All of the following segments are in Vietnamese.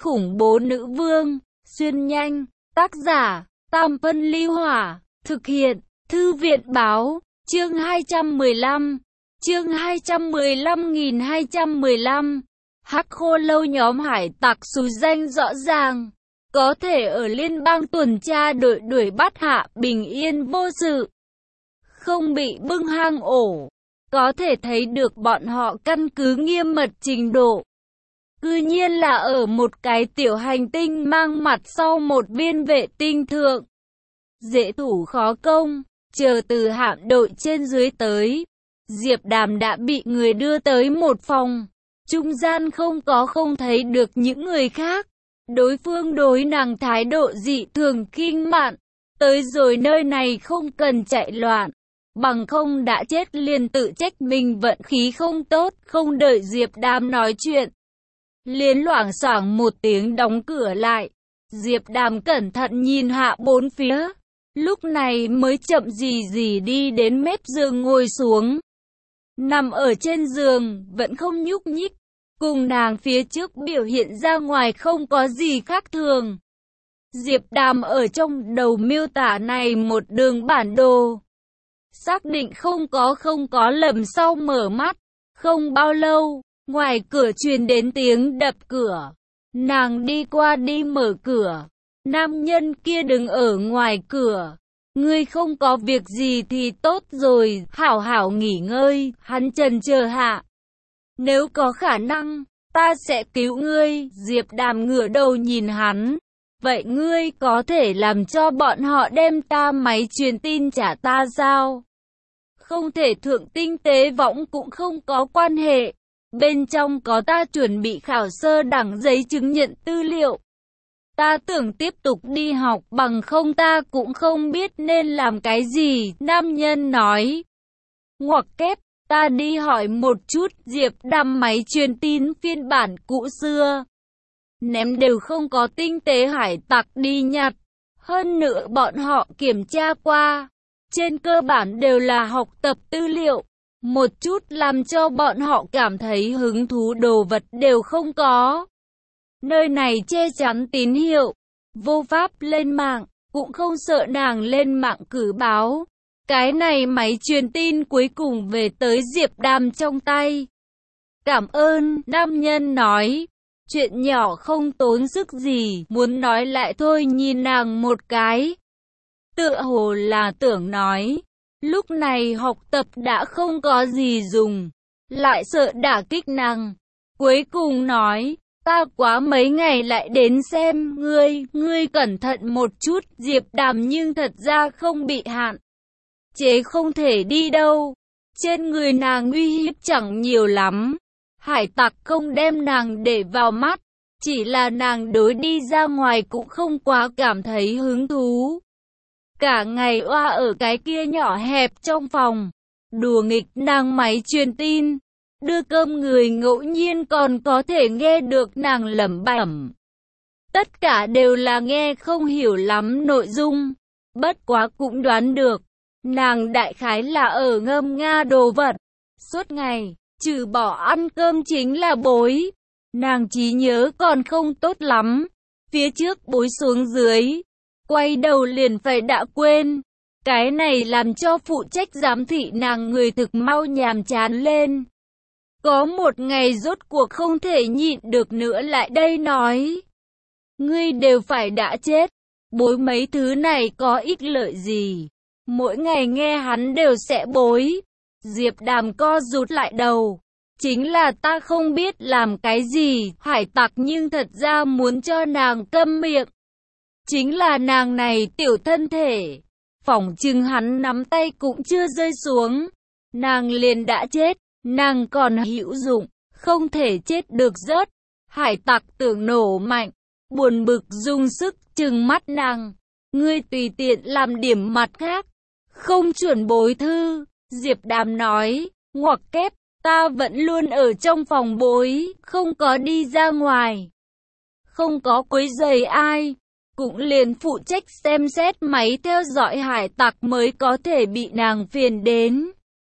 khủng bố nữ vương, xuyên nhanh, tác giả, Tam Phân Ly Hỏa, thực hiện, Thư viện Báo, chương 215, chương 215.215, Hắc Khô Lâu nhóm hải tặc xú danh rõ ràng, có thể ở liên bang tuần tra đội đuổi bắt Hạ bình yên vô sự, không bị bưng hang ổ, có thể thấy được bọn họ căn cứ nghiêm mật trình độ. Cư nhiên là ở một cái tiểu hành tinh mang mặt sau một viên vệ tinh thượng. Dễ thủ khó công, chờ từ hạm đội trên dưới tới. Diệp Đàm đã bị người đưa tới một phòng. Trung gian không thấy được những người khác. Đối phương đối nàng thái độ dị thường khinh mạn. Tới rồi nơi này không cần chạy loạn. Bằng không đã chết liền tự trách mình vận khí không tốt, không đợi Diệp Đàm nói chuyện. Liền loảng xoảng một tiếng đóng cửa lại. Diệp Đàm cẩn thận nhìn hạ bốn phía. Lúc này mới chậm gì đi đến mép giường ngồi xuống. Nằm ở trên giường, vẫn không nhúc nhích. Cùng nàng phía trước biểu hiện ra ngoài không có gì khác thường. Diệp Đàm ở trong đầu miêu tả này một đường bản đồ. Xác định không có lầm sau mở mắt. Không bao lâu, ngoài cửa truyền đến tiếng đập cửa. Nàng đi qua đi mở cửa. Nam nhân kia đứng ở ngoài cửa. Ngươi không có việc gì thì tốt rồi, hảo hảo nghỉ ngơi, hắn chần chờ hạ. Nếu có khả năng, ta sẽ cứu ngươi, Diệp Đàm ngửa đầu nhìn hắn. Vậy ngươi có thể làm cho bọn họ đem ta máy truyền tin trả ta sao? Không thể thượng tinh tế võng cũng không có quan hệ. Bên trong có ta chuẩn bị khảo sơ đẳng giấy chứng nhận tư liệu. Ta tưởng tiếp tục đi học bằng không ta cũng không biết nên làm cái gì, nam nhân nói. Ngoặc kép, ta đi hỏi một chút, Diệp Đàm máy truyền tin phiên bản cũ xưa. Ném đều không có tinh tế hải tặc đi nhặt. Hơn nữa bọn họ kiểm tra qua. Trên cơ bản đều là học tập tư liệu. Một chút làm cho bọn họ cảm thấy hứng thú đồ vật đều không có. Nơi này che chắn tín hiệu, vô pháp lên mạng, cũng không sợ nàng lên mạng cử báo. Cái này máy truyền tin cuối cùng về tới Diệp Đàm trong tay. Cảm ơn, nam nhân nói. Chuyện nhỏ không tốn sức gì, muốn nói lại thôi, nhìn nàng một cái. Tựa hồ là tưởng nói. Lúc này học tập đã không có gì dùng. Lại sợ đả kích nàng. Cuối cùng nói. Ta quá mấy ngày lại đến xem ngươi cẩn thận một chút. Diệp Đàm nhưng thật ra không bị hạn chế không thể đi đâu. Trên người nàng uy hiếp chẳng nhiều lắm. Hải tặc không đem nàng để vào mắt. Chỉ là nàng đối đi ra ngoài cũng không quá cảm thấy hứng thú. Cả ngày oa ở cái kia nhỏ hẹp trong phòng. Đùa nghịch nàng máy truyền tin. Đưa cơm người ngẫu nhiên còn có thể nghe được nàng lẩm bẩm. Tất cả đều là nghe không hiểu lắm nội dung. Bất quá cũng đoán được. Nàng đại khái là ở ngâm nga đồ vật. Suốt ngày, trừ bỏ ăn cơm chính là bối. Nàng trí nhớ còn không tốt lắm. Phía trước bối xuống dưới. Quay đầu liền phải đã quên. Cái này làm cho phụ trách giám thị nàng người thực mau nhàm chán lên. Có một ngày rốt cuộc không thể nhịn được nữa lại đây nói. Ngươi đều phải đã chết. Bối mấy thứ này có ích lợi gì. Mỗi ngày nghe hắn đều sẽ bối. Diệp Đàm co rút lại đầu. Chính là ta không biết làm cái gì. Hải tặc nhưng thật ra muốn cho nàng câm miệng. Chính là nàng này tiểu thân thể. Phỏng chừng hắn nắm tay cũng chưa rơi xuống. Nàng liền đã chết. Nàng còn hữu dụng, không thể chết được rớt. Hải tặc tưởng nổ mạnh, buồn bực dùng sức trừng mắt nàng. Ngươi tùy tiện làm điểm mặt khác, không chuẩn bối thư. Diệp Đàm nói, ngoặc kép, ta vẫn luôn ở trong phòng bối, không có đi ra ngoài. Không có quấy rầy ai, cũng liền phụ trách xem xét máy theo dõi hải tặc mới có thể bị nàng phiền đến.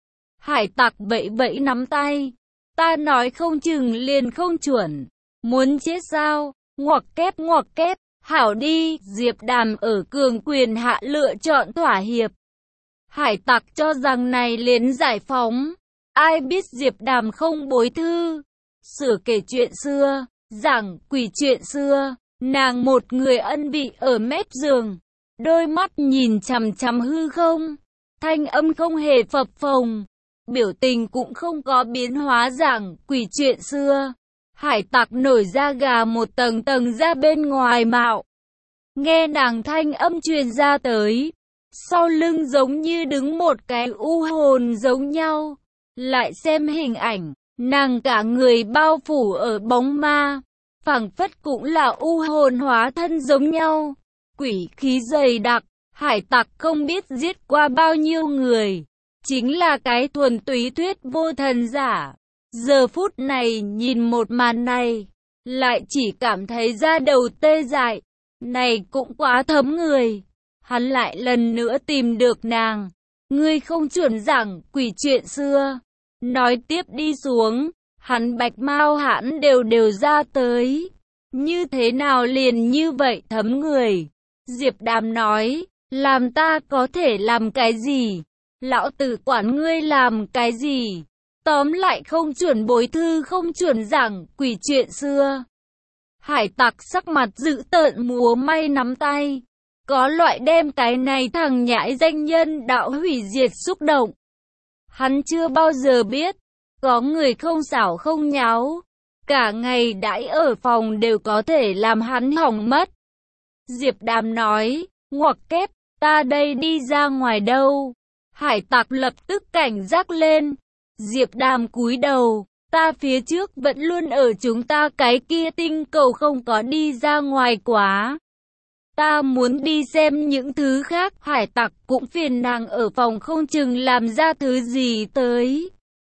Hải tặc vẫy nắm tay. Ta nói không chừng liền không chuẩn. Muốn chết sao? ngoặc kép, hảo đi, Diệp Đàm ở cường quyền hạ lựa chọn thỏa hiệp. Hải tặc cho rằng này liền giải phóng. Ai biết Diệp Đàm không bối thư. Sửa kể chuyện xưa, giảng quỷ chuyện xưa, nàng một người ân vị ở mép giường. Đôi mắt nhìn chằm chằm hư không. Thanh âm không hề phập phồng. Biểu tình cũng không có biến hóa giảng quỷ chuyện xưa. Hải tặc nổi da gà một tầng tầng ra bên ngoài mạo. Nghe nàng thanh âm truyền ra tới. Sau lưng giống như đứng một cái u hồn giống nhau. Lại xem hình ảnh, nàng cả người bao phủ ở bóng ma. Phảng phất cũng là u hồn hóa thân giống nhau. Quỷ khí dày đặc, hải tặc không biết giết qua bao nhiêu người. Chính là cái thuần túy thuyết vô thần giả. Giờ phút này nhìn một màn này, lại chỉ cảm thấy da đầu tê dại. Này cũng quá thấm người. Hắn lại lần nữa tìm được nàng. Ngươi không chuẩn giảng quỷ chuyện xưa. Nói tiếp đi xuống, hắn bạch mau hãn đều ra tới. Như thế nào liền như vậy thấm người. Diệp Đàm nói, làm ta có thể làm cái gì? Lão tử quản ngươi làm cái gì? Tóm lại không chuẩn bối thư, không chuẩn giảng quỷ chuyện xưa. Hải tặc sắc mặt dữ tợn múa may nắm tay. Có loại đem cái này thằng nhãi danh nhân đạo hủy diệt xúc động. Hắn chưa bao giờ biết, có người không xảo không nháo. Cả ngày đãi ở phòng đều có thể làm hắn hỏng mất. Diệp Đàm nói, ngoặc kép, ta đây đi ra ngoài đâu? Hải tặc lập tức cảnh giác lên. Diệp Đàm cúi đầu, ta phía trước vẫn luôn ở chúng ta cái kia tinh cầu không có đi ra ngoài quá. Ta muốn đi xem những thứ khác. Hải tặc cũng phiền nàng ở phòng không chừng làm ra thứ gì tới.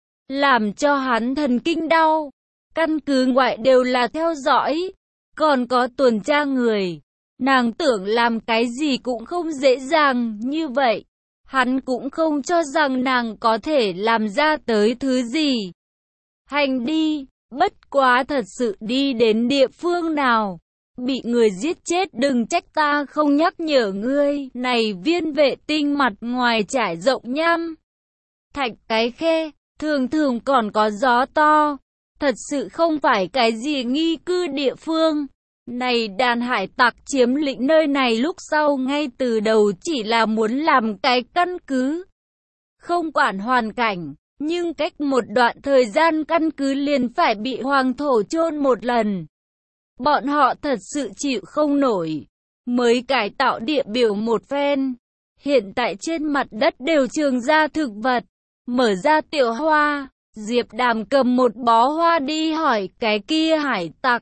Làm cho hắn thần kinh đau. Căn cứ ngoại đều là theo dõi. Còn có tuần tra người. Nàng tưởng làm cái gì cũng không dễ dàng như vậy. Hắn cũng không cho rằng nàng có thể làm ra tới thứ gì. Hành đi, bất quá thật sự đi đến địa phương nào. Bị người giết chết đừng trách ta không nhắc nhở ngươi. Này viên vệ tinh mặt ngoài trải rộng nham thạch cái khe, thường thường còn có gió to. Thật sự không phải cái gì nghi cư địa phương. Này đàn hải tặc chiếm lĩnh nơi này lúc sau ngay từ đầu chỉ là muốn làm cái căn cứ. Không quản hoàn cảnh, nhưng cách một đoạn thời gian căn cứ liền phải bị hoàng thổ chôn một lần. Bọn họ thật sự chịu không nổi, mới cải tạo địa biểu một phen. Hiện tại trên mặt đất đều trường ra thực vật, mở ra tiểu hoa. Diệp Đàm cầm một bó hoa đi hỏi cái kia hải tặc.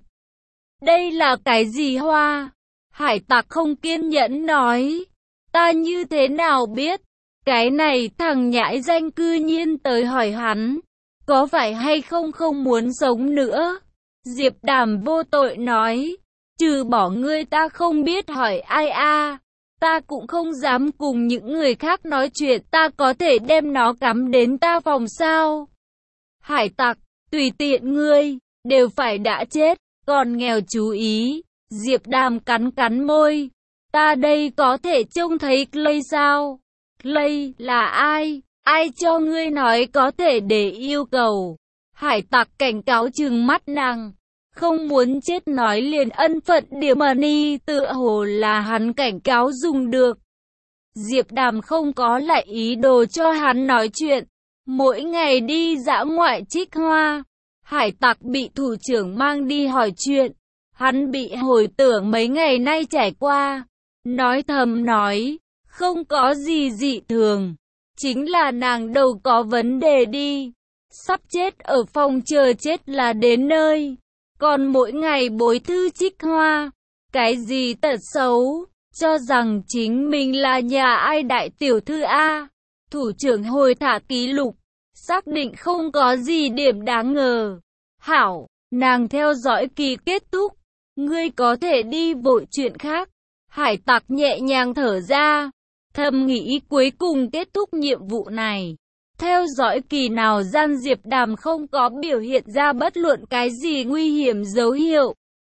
Đây là cái gì hoa? Hải tặc không kiên nhẫn nói. Ta như thế nào biết? Cái này thằng nhãi danh cư nhiên tới hỏi hắn. Có phải hay không không muốn sống nữa? Diệp Đàm vô tội nói. Trừ bỏ ngươi ta không biết hỏi ai a. Ta cũng không dám cùng những người khác nói chuyện. Ta có thể đem nó cắm đến ta phòng sao? Hải tặc, tùy tiện ngươi, đều phải đã chết. Còn nghèo chú ý. Diệp Đàm cắn môi. Ta đây có thể trông thấy Clay sao? Clay là ai? Ai cho ngươi nói có thể để yêu cầu? Hải tặc cảnh cáo trừng mắt nàng. Không muốn chết nói liền ân phận điểm money tựa hồ là hắn cảnh cáo dùng được. Diệp Đàm không có lại ý đồ cho hắn nói chuyện. Mỗi ngày đi dã ngoại trích hoa. Hải tặc bị thủ trưởng mang đi hỏi chuyện. Hắn bị hồi tưởng mấy ngày nay trải qua. Nói thầm nói, không có gì dị thường. Chính là nàng đầu có vấn đề đi. Sắp chết ở phòng chờ chết là đến nơi. Còn mỗi ngày bối thư trích hoa. Cái gì tật xấu, cho rằng chính mình là nhà ai đại tiểu thư A. Thủ trưởng hồi thả ký lục. Xác định không có gì điểm đáng ngờ. Hảo, nàng theo dõi kỳ kết thúc. Ngươi có thể đi vội chuyện khác. Hải tặc nhẹ nhàng thở ra. Thầm nghĩ cuối cùng kết thúc nhiệm vụ này. Theo dõi kỳ nào gian Diệp Đàm không có biểu hiện ra bất luận cái gì nguy hiểm dấu hiệu.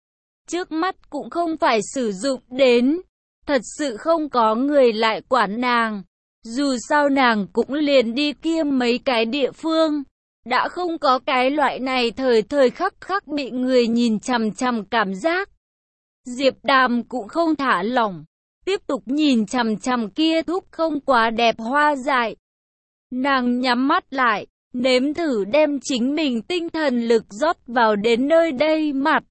trước mắt cũng không phải sử dụng đến. Thật sự không có người lại quản nàng. Dù sao nàng cũng liền đi kia mấy cái địa phương. Đã không có cái loại này thời thời khắc khắc bị người nhìn chằm chằm cảm giác. Diệp Đàm cũng không thả lỏng. Tiếp tục nhìn chằm chằm kia thúc không quá đẹp hoa dại. Nàng nhắm mắt lại, nếm thử đem chính mình tinh thần lực rót vào đến nơi đây mặt.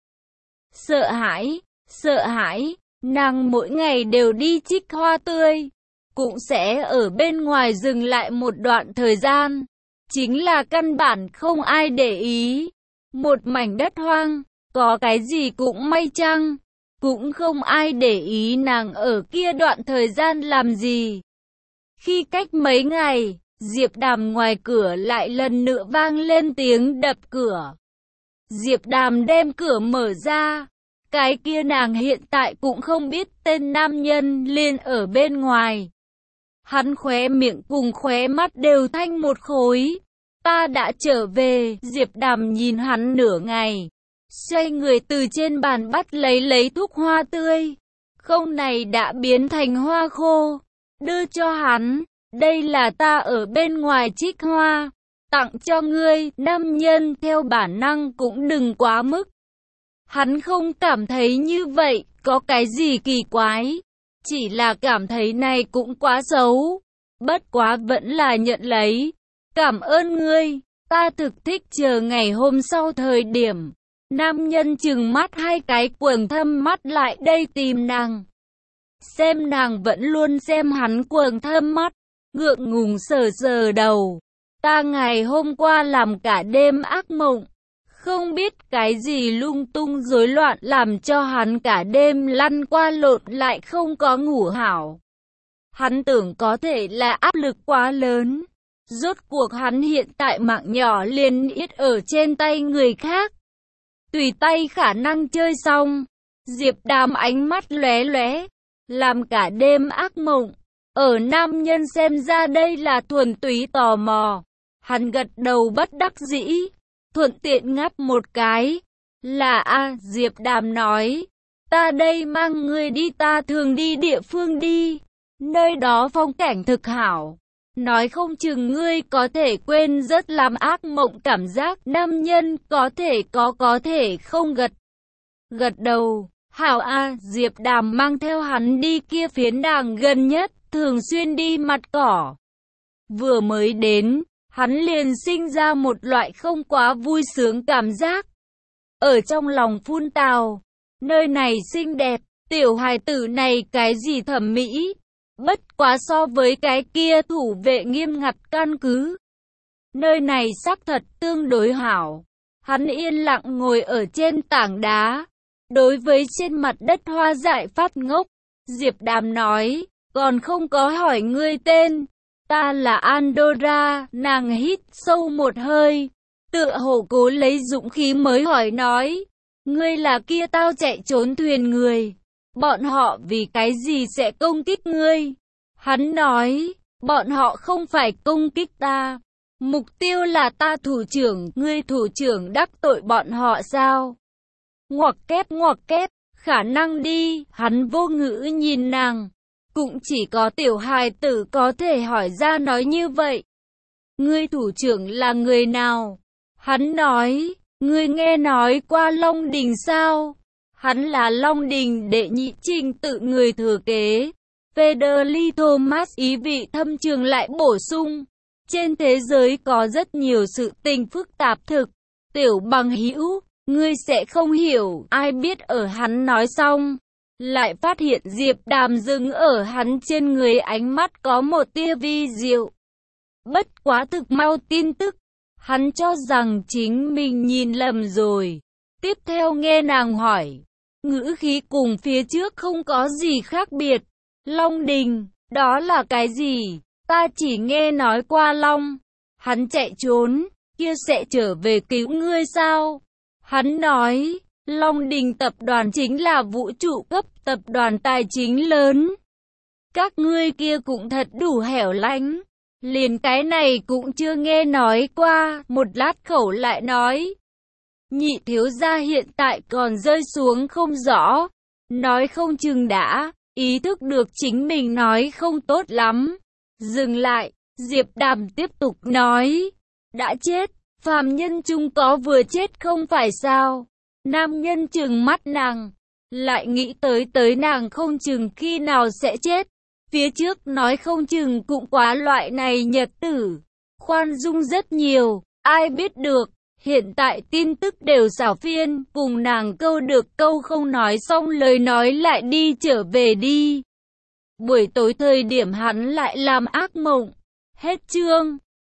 Sợ hãi, nàng mỗi ngày đều đi trích hoa tươi, cũng sẽ ở bên ngoài dừng lại một đoạn thời gian. Chính là căn bản không ai để ý. Một mảnh đất hoang, có cái gì cũng may chăng, cũng không ai để ý nàng ở kia đoạn thời gian làm gì. Khi cách mấy ngày, Diệp Đàm ngoài cửa lại lần nữa vang lên tiếng đập cửa. Diệp Đàm đem cửa mở ra. Cái kia nàng hiện tại cũng không biết tên nam nhân liền ở bên ngoài. Hắn khóe miệng cùng khóe mắt đều thanh một khối. Ta đã trở về. Diệp Đàm nhìn hắn nửa ngày. Xoay người từ trên bàn bắt lấy thuốc hoa tươi. Không này đã biến thành hoa khô. Đưa cho hắn. Đây là ta ở bên ngoài trích hoa. Tặng cho ngươi. Nam nhân theo bản năng cũng đừng quá mức. Hắn không cảm thấy như vậy có cái gì kỳ quái. Chỉ là cảm thấy này cũng quá xấu. Bất quá vẫn là nhận lấy. Cảm ơn ngươi. Ta thực thích chờ ngày hôm sau thời điểm. Nam nhân trừng mắt hai cái quầng thâm mắt lại đây tìm nàng. Xem nàng vẫn luôn xem hắn quầng thâm mắt. Ngượng ngùng sờ đầu. Ta ngày hôm qua làm cả đêm ác mộng. Không biết cái gì lung tung rối loạn làm cho hắn cả đêm lăn qua lộn lại không có ngủ hảo. Hắn tưởng có thể là áp lực quá lớn. Rốt cuộc hắn hiện tại mạng nhỏ liền ít ở trên tay người khác. Tùy tay khả năng chơi xong. Diệp Đàm ánh mắt lóe lóe, làm cả đêm ác mộng. Ở nam nhân xem ra đây là thuần túy tò mò. Hắn gật đầu bất đắc dĩ, thuận tiện ngáp một cái. Là Diệp Đàm nói. Ta đây mang ngươi đi, ta thường đi địa phương đi. Nơi đó phong cảnh thực hảo. Nói không chừng ngươi có thể quên rất làm ác mộng cảm giác. Nam nhân có thể không gật đầu. Hảo Diệp Đàm mang theo hắn đi kia phiến đàng gần nhất, thường xuyên đi mặt cỏ. Vừa mới đến, hắn liền sinh ra một loại không quá vui sướng cảm giác. Ở trong lòng phun tào, nơi này xinh đẹp, tiểu hài tử này cái gì thẩm mỹ. Bất quá so với cái kia thủ vệ nghiêm ngặt căn cứ. Nơi này xác thật tương đối hảo. Hắn yên lặng ngồi ở trên tảng đá. Đối với trên mặt đất hoa dại phát ngốc, Diệp Đàm nói, còn không có hỏi ngươi tên. Ta là Andorra. Nàng hít sâu một hơi, tựa hồ cố lấy dũng khí mới hỏi nói, ngươi là kia tao chạy trốn thuyền người. Bọn họ vì cái gì sẽ công kích ngươi? Hắn nói, bọn họ không phải công kích ta. Mục tiêu là ta thủ trưởng. Ngươi thủ trưởng đắc tội bọn họ sao? Ngoặc kép, khả năng đi. Hắn vô ngữ nhìn nàng. Cũng chỉ có tiểu hài tử có thể hỏi ra nói như vậy. Ngươi thủ trưởng là người nào? Hắn nói, ngươi nghe nói qua Long Đình sao? Hắn là Long Đình đệ nhị trình tự người thừa kế. Federly Thomas ý vị thâm trường lại bổ sung. Trên thế giới có rất nhiều sự tình phức tạp thực. Tiểu bằng hữu, ngươi sẽ không hiểu. Ai biết ở hắn nói xong, lại phát hiện Diệp Đàm dừng ở hắn trên người, ánh mắt có một tia vi diệu. Bất quá thực mau tin tức. Hắn cho rằng chính mình nhìn lầm rồi. Tiếp theo nghe nàng hỏi, ngữ khí cùng phía trước không có gì khác biệt. Long Đình, đó là cái gì? Ta chỉ nghe nói qua Long. Hắn chạy trốn, kia sẽ trở về cứu ngươi sao? Hắn nói, Long Đình tập đoàn chính là vũ trụ cấp tập đoàn tài chính lớn. Các ngươi kia cũng thật đủ hẻo lánh. Liền cái này cũng chưa nghe nói qua. Một lát khẩu lại nói, Nhị thiếu gia hiện tại còn rơi xuống không rõ, nói không chừng đã ý thức được chính mình nói không tốt lắm. Dừng lại, Diệp Đàm tiếp tục nói, đã chết, phàm nhân chung có vừa chết không phải sao? Nam nhân trừng mắt nàng, lại nghĩ tới nàng không chừng khi nào sẽ chết. Phía trước nói không chừng cũng quá loại này nhật tử, khoan dung rất nhiều, ai biết được. Hiện tại tin tức đều xảo phiên, cùng nàng câu được câu không nói xong lời nói lại đi trở về đi. Buổi tối thời điểm hắn lại làm ác mộng. Hết chương.